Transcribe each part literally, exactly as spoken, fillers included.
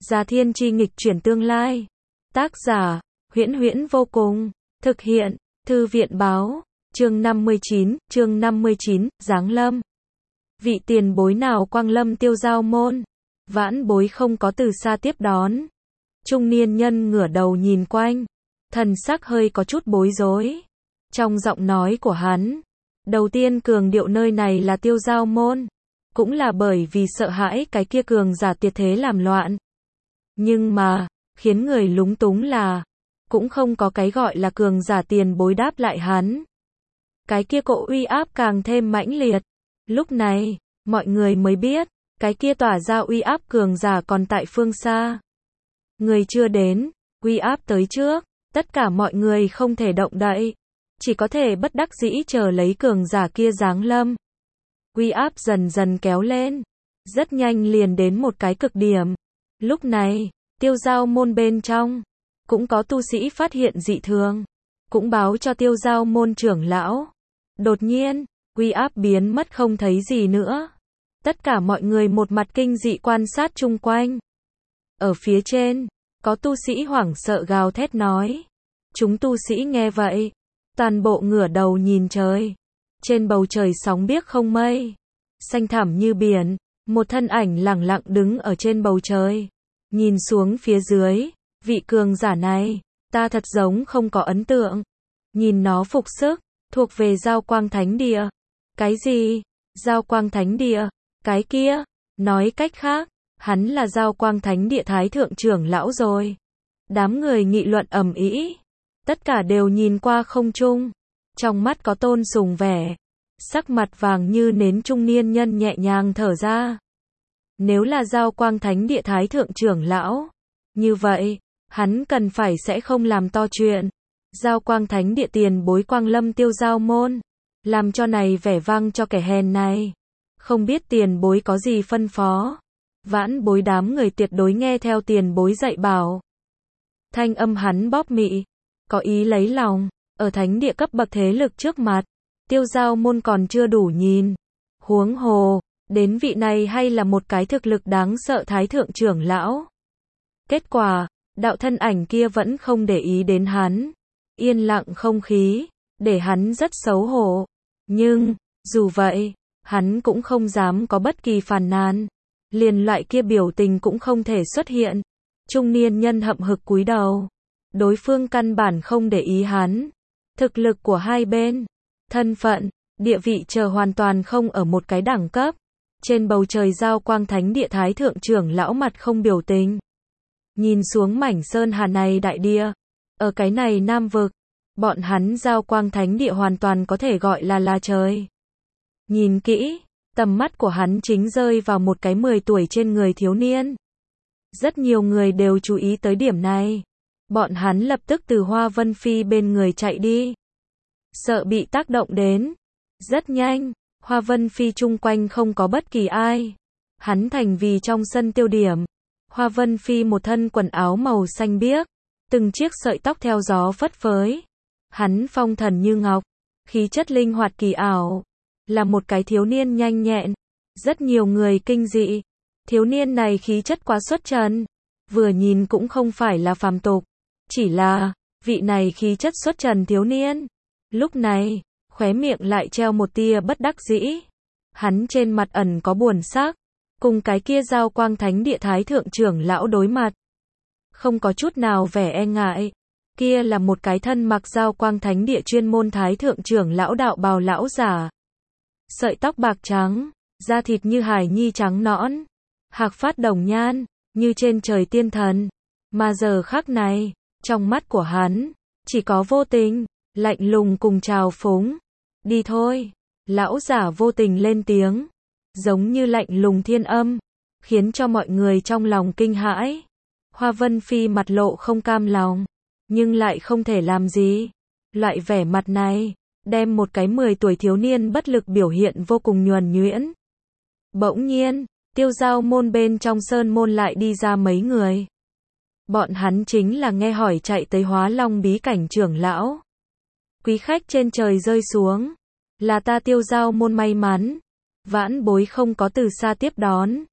Già Thiên Chi nghịch chuyển tương lai. Tác giả, Huyễn Huyễn vô cùng. Thực hiện, Thư viện báo. Chương năm mươi chín, chương năm mươi chín, Giáng lâm. Vị tiền bối nào quang lâm Tiêu Giao môn? Vãn bối không có từ xa tiếp đón. Trung niên nhân ngửa đầu nhìn quanh, thần sắc hơi có chút bối rối. Trong giọng nói của hắn, đầu tiên cường điệu nơi này là Tiêu Giao môn, cũng là bởi vì sợ hãi cái kia cường giả tuyệt thế làm loạn. Nhưng mà, khiến người lúng túng là, cũng không có cái gọi là cường giả tiền bối đáp lại hắn. Cái kia cỗ uy áp càng thêm mãnh liệt. Lúc này, mọi người mới biết, cái kia tỏa ra uy áp cường giả còn tại phương xa. Người chưa đến, uy áp tới trước, tất cả mọi người không thể động đậy, chỉ có thể bất đắc dĩ chờ lấy cường giả kia giáng lâm. Uy áp dần dần kéo lên, rất nhanh liền đến một cái cực điểm. Lúc này, Tiêu Giao môn bên trong, cũng có tu sĩ phát hiện dị thường, cũng báo cho Tiêu Giao môn trưởng lão. Đột nhiên, uy áp biến mất không thấy gì nữa. Tất cả mọi người một mặt kinh dị quan sát chung quanh. Ở phía trên, có tu sĩ hoảng sợ gào thét nói. Chúng tu sĩ nghe vậy, toàn bộ ngửa đầu nhìn trời. Trên bầu trời sóng biếc không mây, xanh thẳm như biển, một thân ảnh lẳng lặng đứng ở trên bầu trời. Nhìn xuống phía dưới, vị cường giả này, ta thật giống không có ấn tượng. Nhìn nó phục sức, thuộc về Giao Quang Thánh Địa. Cái gì? Giao Quang Thánh Địa? Cái kia? Nói cách khác, hắn là Giao Quang Thánh Địa Thái Thượng trưởng lão rồi. Đám người nghị luận ầm ĩ, tất cả đều nhìn qua không trung, trong mắt có tôn sùng vẻ. Sắc mặt vàng như nến trung niên nhân nhẹ nhàng thở ra. Nếu là Giao Quang Thánh Địa Thái Thượng trưởng lão, như vậy, hắn cần phải sẽ không làm to chuyện. Giao Quang Thánh Địa tiền bối quang lâm Tiêu Giao môn, làm cho này vẻ vang cho kẻ hèn này. Không biết tiền bối có gì phân phó. Vãn bối đám người tuyệt đối nghe theo tiền bối dạy bảo. Thanh âm hắn bóp mị, có ý lấy lòng. Ở thánh địa cấp bậc thế lực trước mặt, Tiêu Giao môn còn chưa đủ nhìn. Huống hồ, đến vị này hay là một cái thực lực đáng sợ Thái Thượng trưởng lão. Kết quả, đạo thân ảnh kia vẫn không để ý đến hắn. Yên lặng không khí, để hắn rất xấu hổ. Nhưng, dù vậy, hắn cũng không dám có bất kỳ phàn nàn. Liền loại kia biểu tình cũng không thể xuất hiện. Trung niên nhân hậm hực cúi đầu. Đối phương căn bản không để ý hắn. Thực lực của hai bên, thân phận, địa vị chờ hoàn toàn không ở một cái đẳng cấp. Trên bầu trời Giao Quang Thánh Địa Thái Thượng trưởng lão mặt không biểu tình. Nhìn xuống mảnh sơn hà này đại địa. Ở cái này Nam vực, bọn hắn Giao Quang Thánh Địa hoàn toàn có thể gọi là là trời. Nhìn kỹ, tầm mắt của hắn chính rơi vào một cái mười tuổi trên người thiếu niên. Rất nhiều người đều chú ý tới điểm này. Bọn hắn lập tức từ Hoa Vân Phi bên người chạy đi. Sợ bị tác động đến. Rất nhanh, Hoa Vân Phi chung quanh không có bất kỳ ai. Hắn thành vì trong sân tiêu điểm. Hoa Vân Phi một thân quần áo màu xanh biếc, từng chiếc sợi tóc theo gió phất phới. Hắn phong thần như ngọc, khí chất linh hoạt kỳ ảo, là một cái thiếu niên nhanh nhẹn. Rất nhiều người kinh dị. Thiếu niên này khí chất quá xuất trần, vừa nhìn cũng không phải là phàm tục. Chỉ là, vị này khí chất xuất trần thiếu niên. Lúc này, khóe miệng lại treo một tia bất đắc dĩ. Hắn trên mặt ẩn có buồn sắc, cùng cái kia Giao Quang Thánh Địa Thái Thượng trưởng lão đối mặt. Không có chút nào vẻ e ngại. Kia là một cái thân mặc Giao Quang Thánh Địa chuyên môn Thái Thượng trưởng lão đạo bào lão giả. Sợi tóc bạc trắng, da thịt như hải nhi trắng nõn, hạc phát đồng nhan, như trên trời tiên thần. Mà giờ khắc này, trong mắt của hắn, chỉ có vô tình, lạnh lùng cùng trào phúng. Đi thôi, lão giả vô tình lên tiếng, giống như lạnh lùng thiên âm, khiến cho mọi người trong lòng kinh hãi. Hoa Vân Phi mặt lộ không cam lòng, nhưng lại không thể làm gì. Loại vẻ mặt này, đem một cái mười tuổi thiếu niên bất lực biểu hiện vô cùng nhuần nhuyễn. Bỗng nhiên, Tiêu Giao môn bên trong sơn môn lại đi ra mấy người. Bọn hắn chính là nghe hỏi chạy tới Hóa Long bí cảnh trưởng lão. Quý khách trên trời rơi xuống, là ta Tiêu Giao môn may mắn. Vãn bối không có từ xa tiếp đón.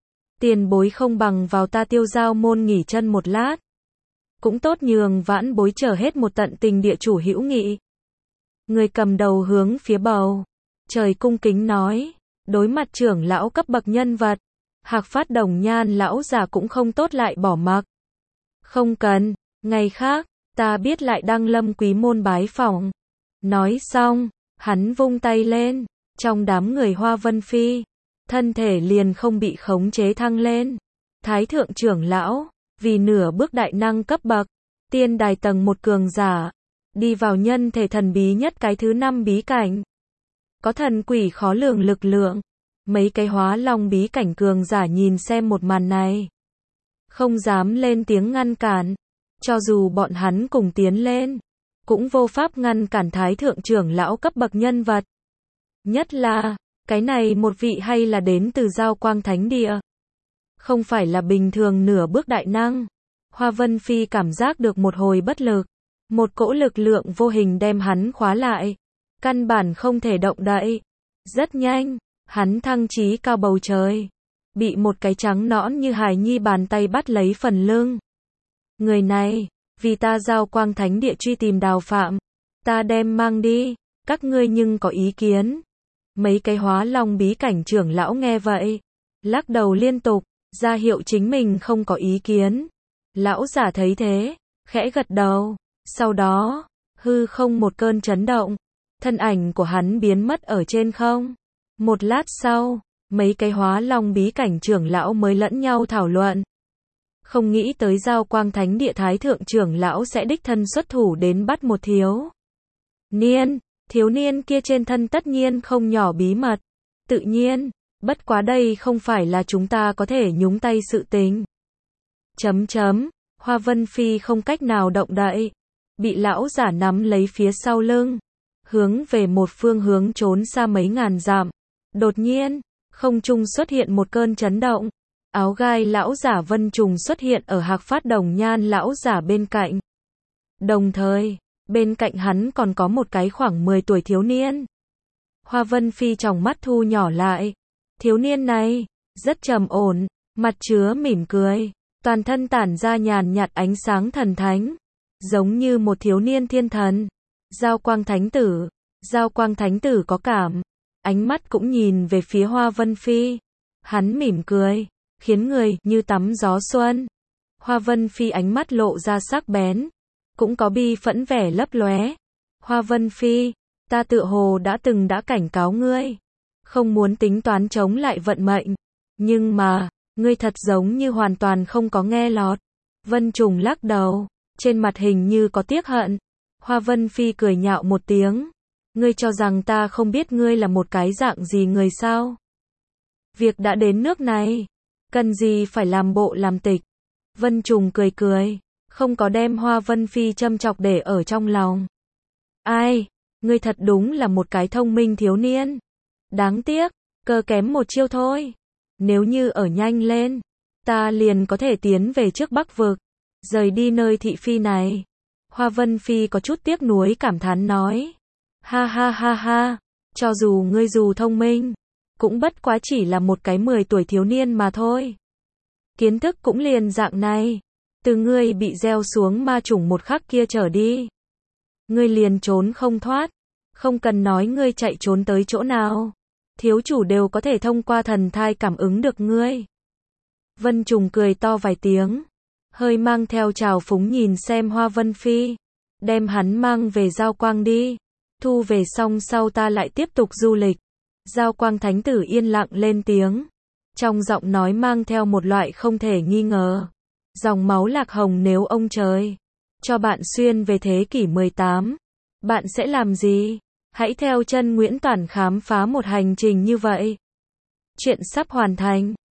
Tiền bối không bằng vào ta Tiêu Giao môn nghỉ chân một lát. Cũng tốt nhường vãn bối chờ hết một tận tình địa chủ hữu nghị. Người cầm đầu hướng phía bầu trời cung kính nói, đối mặt trưởng lão cấp bậc nhân vật, Hạc Phát Đồng Nhan lão già cũng không tốt lại bỏ mặc. Không cần, ngày khác, ta biết lại đăng Lâm quý môn bái phỏng. Nói xong, hắn vung tay lên, trong đám người Hoa Vân Phi, thân thể liền không bị khống chế thăng lên. Thái thượng trưởng lão, vì nửa bước đại năng cấp bậc, tiên đài tầng một cường giả, đi vào nhân thể thần bí nhất cái thứ năm bí cảnh. Có thần quỷ khó lường lực lượng, mấy cái hóa long bí cảnh cường giả nhìn xem một màn này. Không dám lên tiếng ngăn cản, cho dù bọn hắn cùng tiến lên, cũng vô pháp ngăn cản thái thượng trưởng lão cấp bậc nhân vật. Nhất là, cái này một vị hay là đến từ Giao Quang Thánh Địa. Không phải là bình thường nửa bước đại năng. Hoa Vân Phi cảm giác được một hồi bất lực. Một cỗ lực lượng vô hình đem hắn khóa lại. Căn bản không thể động đậy. Rất nhanh, hắn thăng chí cao bầu trời. Bị một cái trắng nõn như hài nhi bàn tay bắt lấy phần lưng. Người này, vì ta Giao Quang Thánh Địa truy tìm Đào Phạm. Ta đem mang đi, các ngươi nhưng có ý kiến. Mấy cái hóa long bí cảnh trưởng lão nghe vậy, lắc đầu liên tục, ra hiệu chính mình không có ý kiến. Lão giả thấy thế, khẽ gật đầu, sau đó, hư không một cơn chấn động, thân ảnh của hắn biến mất ở trên không. Một lát sau, mấy cái hóa long bí cảnh trưởng lão mới lẫn nhau thảo luận. Không nghĩ tới Giao Quang Thánh Địa thái thượng trưởng lão sẽ đích thân xuất thủ đến bắt một thiếu niên. Thiếu niên kia trên thân tất nhiên không nhỏ bí mật. Tự nhiên, bất quá đây không phải là chúng ta có thể nhúng tay sự tình. Chấm chấm, Hoa Vân Phi không cách nào động đậy. Bị lão giả nắm lấy phía sau lưng. Hướng về một phương hướng trốn xa mấy ngàn dặm. Đột nhiên, không trung xuất hiện một cơn chấn động. Áo gai lão giả Vân Trùng xuất hiện ở Hạc Phát Đồng Nhan lão giả bên cạnh. Đồng thời, bên cạnh hắn còn có một cái khoảng mười tuổi thiếu niên. Hoa Vân Phi tròng mắt thu nhỏ lại. Thiếu niên này, rất trầm ổn, mặt chứa mỉm cười, toàn thân tản ra nhàn nhạt ánh sáng thần thánh, giống như một thiếu niên thiên thần. Giao Quang Thánh Tử, Giao Quang Thánh Tử có cảm, ánh mắt cũng nhìn về phía Hoa Vân Phi. Hắn mỉm cười, khiến người như tắm gió xuân. Hoa Vân Phi ánh mắt lộ ra sắc bén, cũng có bi phẫn vẻ lấp lóe. Hoa Vân Phi, ta tựa hồ đã từng đã cảnh cáo ngươi, không muốn tính toán chống lại vận mệnh, nhưng mà, ngươi thật giống như hoàn toàn không có nghe lọt. Vân Trùng lắc đầu, trên mặt hình như có tiếc hận. Hoa Vân Phi cười nhạo một tiếng, ngươi cho rằng ta không biết ngươi là một cái dạng gì người sao? Việc đã đến nước này, cần gì phải làm bộ làm tịch. Vân Trùng cười cười, không có đem Hoa Vân Phi châm chọc để ở trong lòng. Ai, ngươi thật đúng là một cái thông minh thiếu niên. Đáng tiếc, cơ kém một chiêu thôi. Nếu như ở nhanh lên, ta liền có thể tiến về trước Bắc Vực, rời đi nơi thị phi này. Hoa Vân Phi có chút tiếc nuối cảm thán nói. Ha ha ha ha, cho dù ngươi dù thông minh, cũng bất quá chỉ là một cái mười tuổi thiếu niên mà thôi. Kiến thức cũng liền dạng này. Từ ngươi bị gieo xuống ma chủng một khắc kia trở đi, ngươi liền trốn không thoát. Không cần nói ngươi chạy trốn tới chỗ nào, thiếu chủ đều có thể thông qua thần thai cảm ứng được ngươi. Vân Trùng cười to vài tiếng, hơi mang theo trào phúng nhìn xem Hoa Vân Phi, đem hắn mang về Giao Quang đi, thu về xong sau ta lại tiếp tục du lịch. Giao Quang Thánh Tử yên lặng lên tiếng, trong giọng nói mang theo một loại không thể nghi ngờ. Dòng máu lạc hồng, nếu ông trời cho bạn xuyên về thế kỷ mười tám, bạn sẽ làm gì? Hãy theo chân Nguyễn Toản khám phá một hành trình như vậy. Chuyện sắp hoàn thành.